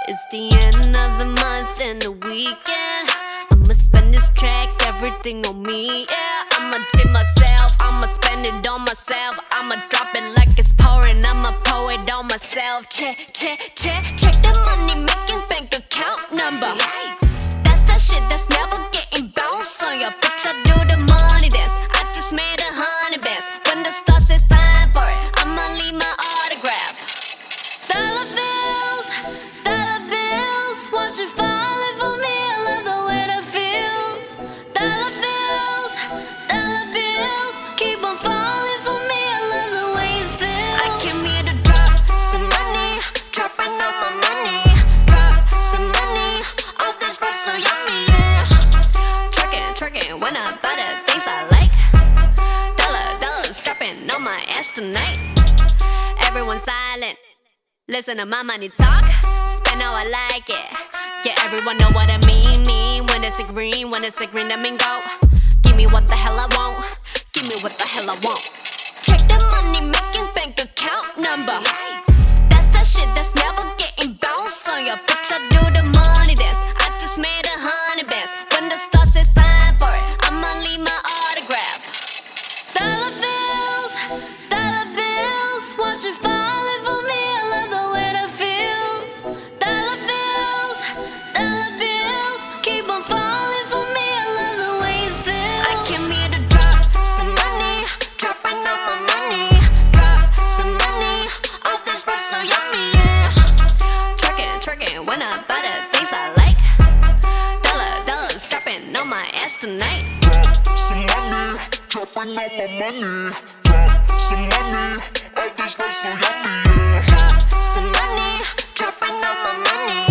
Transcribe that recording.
It's the end of the month and the weekend. I'ma spend this track, everything on me, yeah. I'ma tip myself, I'ma spend it on myself. I'ma drop it like it's pouring, I'ma pour it on myself. Check the money making bank account number. That's that shit that's never getting bounced on your bitch. I do the money dance, I just made 100 bands. When the stars say sign for it, I'ma leave my autograph. Dollar bills, watch it falling for me. I love the way that feels. Dollar bills, keep on falling for me. I love the way it feels. I came here to drop some money, dropping all my money. Drop some money, all this rap so yummy, yeah. Twerking when I buy the things I like. Dollars dropping on my ass tonight. Everyone silent, listen to my money talk. Spend how I like it. Yeah, everyone know what I mean. When it's a green, that mean go. Give me what the hell I want. Give me what the hell I want. Check the money making bank account number. That's that shit that's never getting bounced on your bitch. I do the money dance, I just made 100 bands. When the stars say sign for it, I'ma leave my autograph. Dollar bills, watch it falling for me. I love the way that feels. Dollar bills, keep on falling for me. I love the way it feels. I came here to drop some money, dropping all my money. Drop some money, all this rap so yummy, yeah. Twerking when I buy the things I like. Dollars dropping on my ass tonight. Drop some money, dropping all my money. Drop some money, all this rap so yummy, yeah. Drop some money, dropping all my money.